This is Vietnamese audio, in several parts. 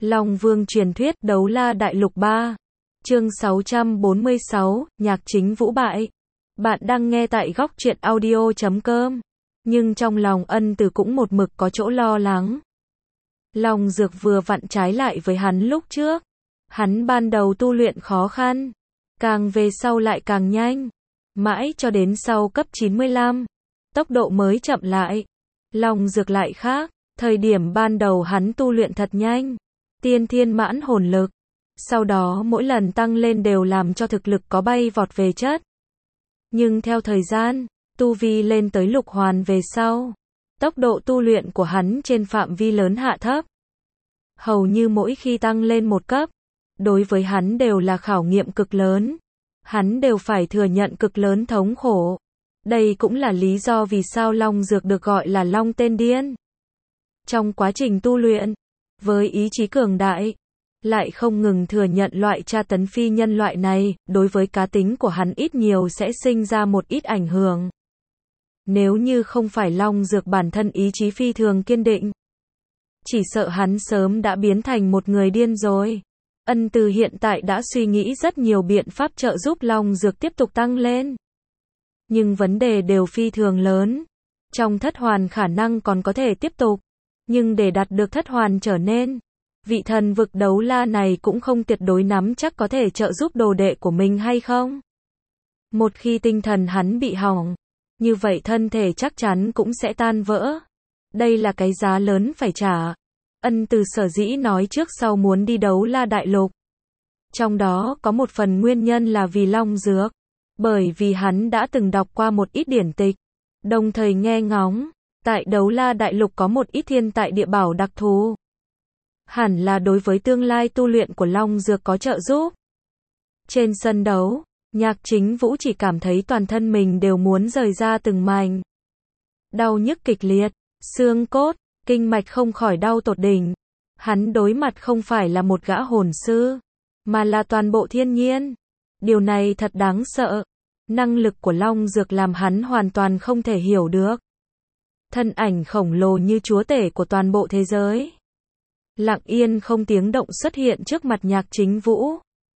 Long Vương truyền thuyết Đấu La Đại Lục 3. Chương 646, Nhạc Chính Vũ bại. Bạn đang nghe tại góc truyện audio.com. Nhưng trong lòng Ân Từ cũng một mực có chỗ lo lắng. Long Dược vừa vặn trái lại với hắn lúc trước. Hắn ban đầu tu luyện khó khăn, càng về sau lại càng nhanh. Mãi cho đến sau cấp 95, tốc độ mới chậm lại. Long Dược lại khác, thời điểm ban đầu hắn tu luyện thật nhanh. Tiên thiên mãn hồn lực. Sau đó mỗi lần tăng lên đều làm cho thực lực có bay vọt về chất. Nhưng theo thời gian, tu vi lên tới lục hoàn về sau, tốc độ tu luyện của hắn trên phạm vi lớn hạ thấp. Hầu như mỗi khi tăng lên một cấp, đối với hắn đều là khảo nghiệm cực lớn. Hắn đều phải thừa nhận cực lớn thống khổ. Đây cũng là lý do vì sao Long Dược được gọi là Long Tên Điên. Trong quá trình tu luyện, với ý chí cường đại, lại không ngừng thừa nhận loại tra tấn phi nhân loại này, đối với cá tính của hắn ít nhiều sẽ sinh ra một ít ảnh hưởng. Nếu như không phải Long Dược bản thân ý chí phi thường kiên định, chỉ sợ hắn sớm đã biến thành một người điên rồi. Ân Từ hiện tại đã suy nghĩ rất nhiều biện pháp trợ giúp Long Dược tiếp tục tăng lên. Nhưng vấn đề đều phi thường lớn. Trong thất hoàn khả năng còn có thể tiếp tục, nhưng để đạt được thất hoàn trở nên, vị thần vực đấu la này cũng không tuyệt đối nắm chắc có thể trợ giúp đồ đệ của mình hay không. Một khi tinh thần hắn bị hỏng, như vậy thân thể chắc chắn cũng sẽ tan vỡ. Đây là cái giá lớn phải trả. Ân Từ sở dĩ nói trước sau muốn đi Đấu La Đại Lục. Trong đó có một phần nguyên nhân là vì Long Dược. Bởi vì hắn đã từng đọc qua một ít điển tịch, đồng thời nghe ngóng, tại Đấu La Đại Lục có một ít thiên tại địa bảo đặc thù. Hẳn là đối với tương lai tu luyện của Long Dược có trợ giúp. Trên sân đấu, Nhạc Chính Vũ chỉ cảm thấy toàn thân mình đều muốn rời ra từng mảnh. Đau nhức kịch liệt, xương cốt, kinh mạch không khỏi đau tột đỉnh. Hắn đối mặt không phải là một gã hồn sư, mà là toàn bộ thiên nhiên. Điều này thật đáng sợ. Năng lực của Long Dược làm hắn hoàn toàn không thể hiểu được. Thân ảnh khổng lồ như chúa tể của toàn bộ thế giới, lặng yên không tiếng động xuất hiện trước mặt Nhạc Chính Vũ.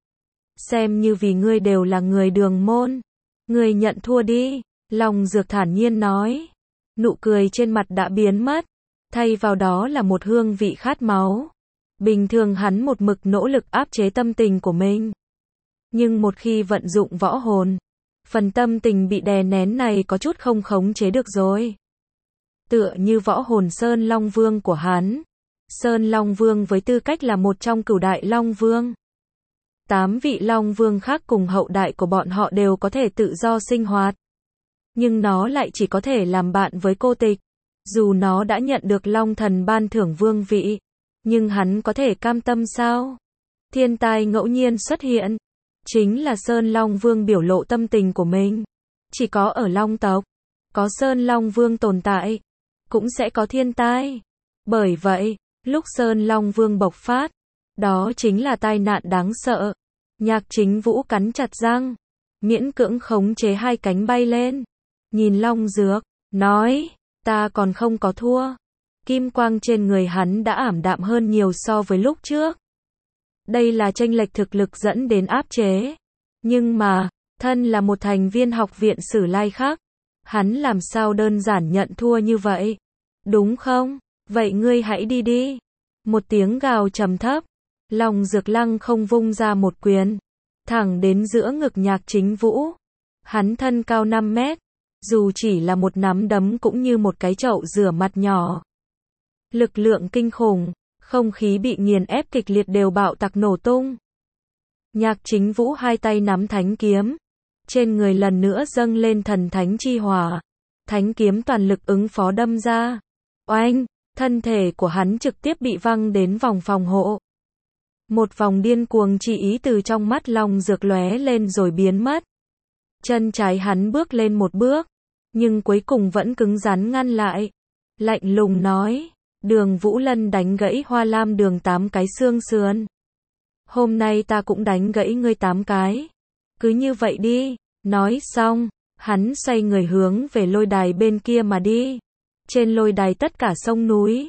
Xem như vì ngươi đều là người đường môn, ngươi nhận thua đi, Long Dược thản nhiên nói. Nụ cười trên mặt đã biến mất, thay vào đó là một hương vị khát máu. Bình thường hắn một mực nỗ lực áp chế tâm tình của mình. Nhưng một khi vận dụng võ hồn, phần tâm tình bị đè nén này có chút không khống chế được rồi. Tựa như võ hồn Sơn Long Vương của hắn. Sơn Long Vương với tư cách là một trong cửu đại Long Vương. 8 vị Long Vương khác cùng hậu đại của bọn họ đều có thể tự do sinh hoạt. Nhưng nó lại chỉ có thể làm bạn với cô tịch. Dù nó đã nhận được Long Thần ban thưởng vương vị, nhưng hắn có thể cam tâm sao? Thiên tai ngẫu nhiên xuất hiện, chính là Sơn Long Vương biểu lộ tâm tình của mình. Chỉ có ở Long tộc, có Sơn Long Vương tồn tại, cũng sẽ có thiên tai. Bởi vậy, lúc Sơn Long Vương bộc phát, đó chính là tai nạn đáng sợ. Nhạc Chính Vũ cắn chặt răng, miễn cưỡng khống chế hai cánh bay lên. Nhìn Long Dược, nói, ta còn không có thua. Kim quang trên người hắn đã ảm đạm hơn nhiều so với lúc trước. Đây là chênh lệch thực lực dẫn đến áp chế. Nhưng mà, thân là một thành viên học viện Sử Lai khác, hắn làm sao đơn giản nhận thua như vậy? Đúng không? Vậy ngươi hãy đi đi. Một tiếng gào trầm thấp, Long Dược lăng không vung ra một quyền, thẳng đến giữa ngực Nhạc Chính Vũ. Hắn thân cao 5 mét, dù chỉ là một nắm đấm cũng như một cái chậu rửa mặt nhỏ. Lực lượng kinh khủng, không khí bị nghiền ép kịch liệt đều bạo tạc nổ tung. Nhạc Chính Vũ hai tay nắm thánh kiếm, trên người lần nữa dâng lên thần thánh chi hỏa. Thánh kiếm toàn lực ứng phó đâm ra. Oanh, thân thể của hắn trực tiếp bị văng đến vòng phòng hộ. Một vòng điên cuồng chi ý từ trong mắt Long Dược lóe lên rồi biến mất. Chân trái hắn bước lên một bước, nhưng cuối cùng vẫn cứng rắn ngăn lại. Lạnh lùng nói, Đường Vũ Lân đánh gãy Hoa Lam Đường 8 cái xương sườn. Hôm nay ta cũng đánh gãy ngươi 8 cái. Cứ như vậy đi. Nói xong, hắn xoay người hướng về lôi đài bên kia mà đi. Trên lôi đài tất cả sông núi,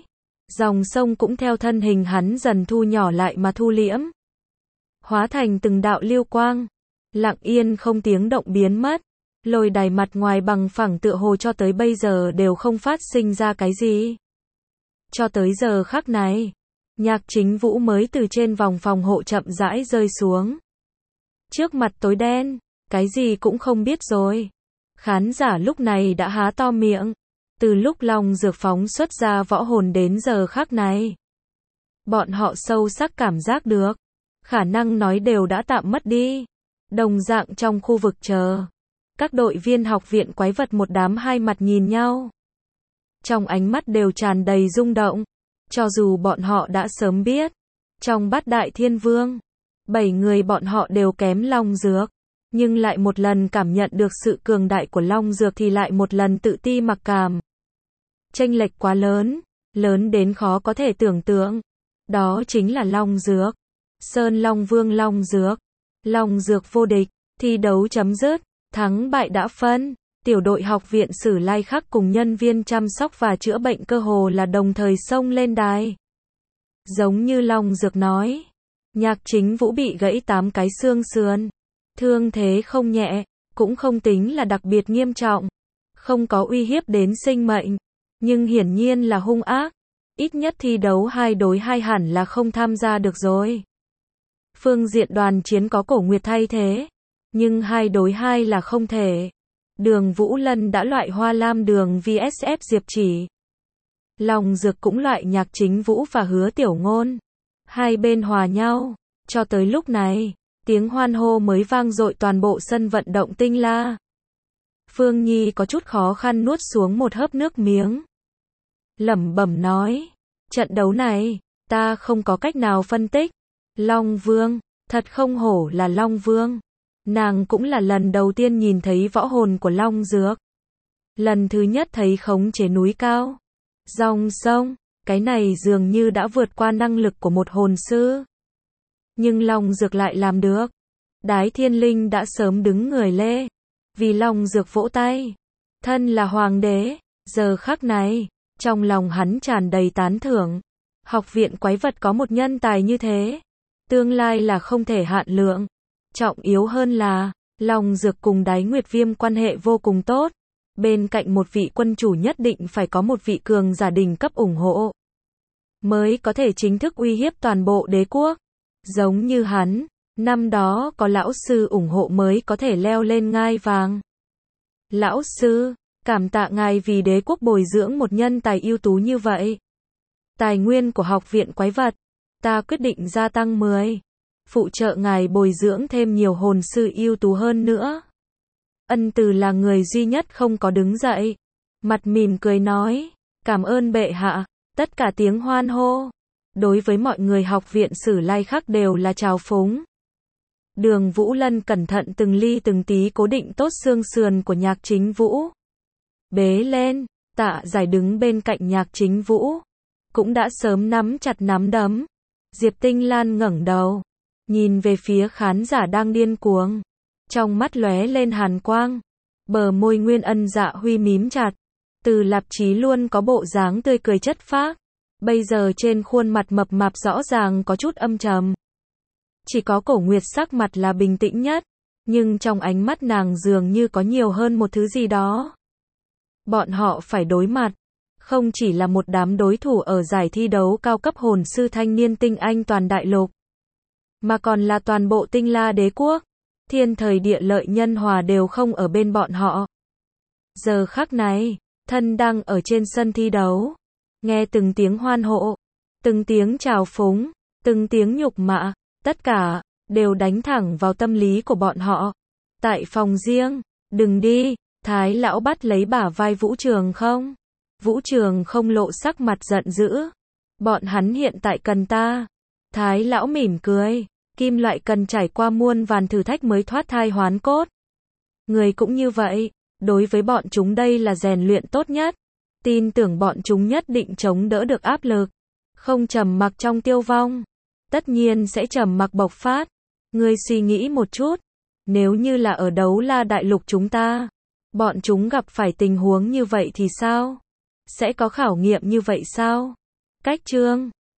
Dòng sông cũng theo thân hình hắn dần thu nhỏ lại mà thu liễm. Hóa thành từng đạo lưu quang. Lặng yên không tiếng động biến mất. Lôi đài mặt ngoài bằng phẳng tựa hồ cho tới bây giờ đều không phát sinh ra cái gì. Cho tới giờ khắc này, Nhạc Chính Vũ mới từ trên vòng phòng hộ chậm rãi rơi xuống. Trước mặt tối đen, cái gì cũng không biết rồi. Khán giả lúc này đã há to miệng. Từ lúc Long Dược phóng xuất ra võ hồn đến giờ khắc này, bọn họ sâu sắc cảm giác được, khả năng nói đều đã tạm mất đi. Đồng dạng trong khu vực chờ, các đội viên học viện quái vật một đám hai mặt nhìn nhau. Trong ánh mắt đều tràn đầy rung động, cho dù bọn họ đã sớm biết, trong Bát Đại Thiên Vương, 7 người bọn họ đều kém Long Dược, nhưng lại một lần cảm nhận được sự cường đại của Long Dược thì lại một lần tự ti mặc cảm. Chênh lệch quá lớn, lớn đến khó có thể tưởng tượng. Đó chính là Long Dược. Sơn Long Vương Long Dược. Long Dược vô địch, thi đấu chấm dứt, thắng bại đã phân. Tiểu đội học viện Sử Lai Khắc cùng nhân viên chăm sóc và chữa bệnh cơ hồ là đồng thời xông lên đài. Giống như Long Dược nói, Nhạc Chính Vũ bị gãy 8 cái xương sườn. Thương thế không nhẹ, cũng không tính là đặc biệt nghiêm trọng. Không có uy hiếp đến sinh mệnh. Nhưng hiển nhiên là hung ác. Ít nhất thi đấu 2 đối 2 hẳn là không tham gia được rồi. Phương diện đoàn chiến có Cổ Nguyệt thay thế. Nhưng 2 đối 2 là không thể. Đường Vũ Lân đã loại Hoa Lam Đường vs Diệp Chỉ. Long Dược cũng loại Nhạc Chính Vũ và Hứa Tiểu Ngôn. Hai bên hòa nhau. Cho tới lúc này, tiếng hoan hô mới vang dội toàn bộ sân vận động Tinh La. Phương Nhi có chút khó khăn nuốt xuống một hớp nước miếng. Lẩm bẩm nói, trận đấu này, ta không có cách nào phân tích. Long Vương, thật không hổ là Long Vương. Nàng cũng là lần đầu tiên nhìn thấy võ hồn của Long Dược. Lần thứ nhất thấy khống chế núi cao, dòng sông, cái này dường như đã vượt qua năng lực của một hồn sư. Nhưng Long Dược lại làm được. Đái Thiên Linh đã sớm đứng người lê, vì Long Dược vỗ tay. Thân là hoàng đế, giờ khắc này, trong lòng hắn tràn đầy tán thưởng. Học viện quái vật có một nhân tài như thế, tương lai là không thể hạn lượng. Trọng yếu hơn là, Long Dược cùng Đái Nguyệt Viêm quan hệ vô cùng tốt. Bên cạnh một vị quân chủ nhất định phải có một vị cường giả đỉnh cấp ủng hộ, mới có thể chính thức uy hiếp toàn bộ đế quốc. Giống như hắn, năm đó có lão sư ủng hộ mới có thể leo lên ngai vàng. Lão sư, cảm tạ ngài vì đế quốc bồi dưỡng một nhân tài ưu tú như vậy. Tài nguyên của học viện quái vật, ta quyết định gia tăng 10. Phụ trợ ngài bồi dưỡng thêm nhiều hồn sư ưu tú hơn nữa. Ân Từ là người duy nhất không có đứng dậy. Mặt mỉm cười nói, cảm ơn bệ hạ. Tất cả tiếng hoan hô. Đối với mọi người học viện Sử Lai Khắc đều là trào phúng. Đường Vũ Lân cẩn thận từng ly từng tí cố định tốt xương sườn của Nhạc Chính Vũ. Bế lên, Tạ Giải đứng bên cạnh Nhạc Chính Vũ. Cũng đã sớm nắm chặt nắm đấm. Diệp Tinh Lan ngẩng đầu, nhìn về phía khán giả đang điên cuồng. Trong mắt lóe lên hàn quang. Bờ môi Nguyên Ân Dạ Huy mím chặt. Từ Lạp Chí luôn có bộ dáng tươi cười chất phác. Bây giờ trên khuôn mặt mập mạp rõ ràng có chút âm trầm. Chỉ có Cổ Nguyệt sắc mặt là bình tĩnh nhất. Nhưng trong ánh mắt nàng dường như có nhiều hơn một thứ gì đó. Bọn họ phải đối mặt. Không chỉ là một đám đối thủ ở giải thi đấu cao cấp hồn sư thanh niên tinh anh toàn đại lục. Mà còn là toàn bộ Tinh La đế quốc. Thiên thời địa lợi nhân hòa đều không ở bên bọn họ. Giờ khắc này, thân đang ở trên sân thi đấu. Nghe từng tiếng hoan hô, từng tiếng chào phúng, từng tiếng nhục mạ, tất cả đều đánh thẳng vào tâm lý của bọn họ. Tại phòng riêng, đừng đi, Thái lão bắt lấy bả vai Vũ Trường Không. Vũ Trường Không lộ sắc mặt giận dữ. Bọn hắn hiện tại cần ta. Thái lão mỉm cười, kim loại cần trải qua muôn vàn thử thách mới thoát thai hoán cốt. Người cũng như vậy, đối với bọn chúng đây là rèn luyện tốt nhất. Tin tưởng bọn chúng nhất định chống đỡ được áp lực. Không trầm mặc trong tiêu vong, tất nhiên sẽ trầm mặc bộc phát. Ngươi suy nghĩ một chút, nếu như là ở Đấu La đại lục chúng ta, bọn chúng gặp phải tình huống như vậy thì sao? Sẽ có khảo nghiệm như vậy sao? cách chương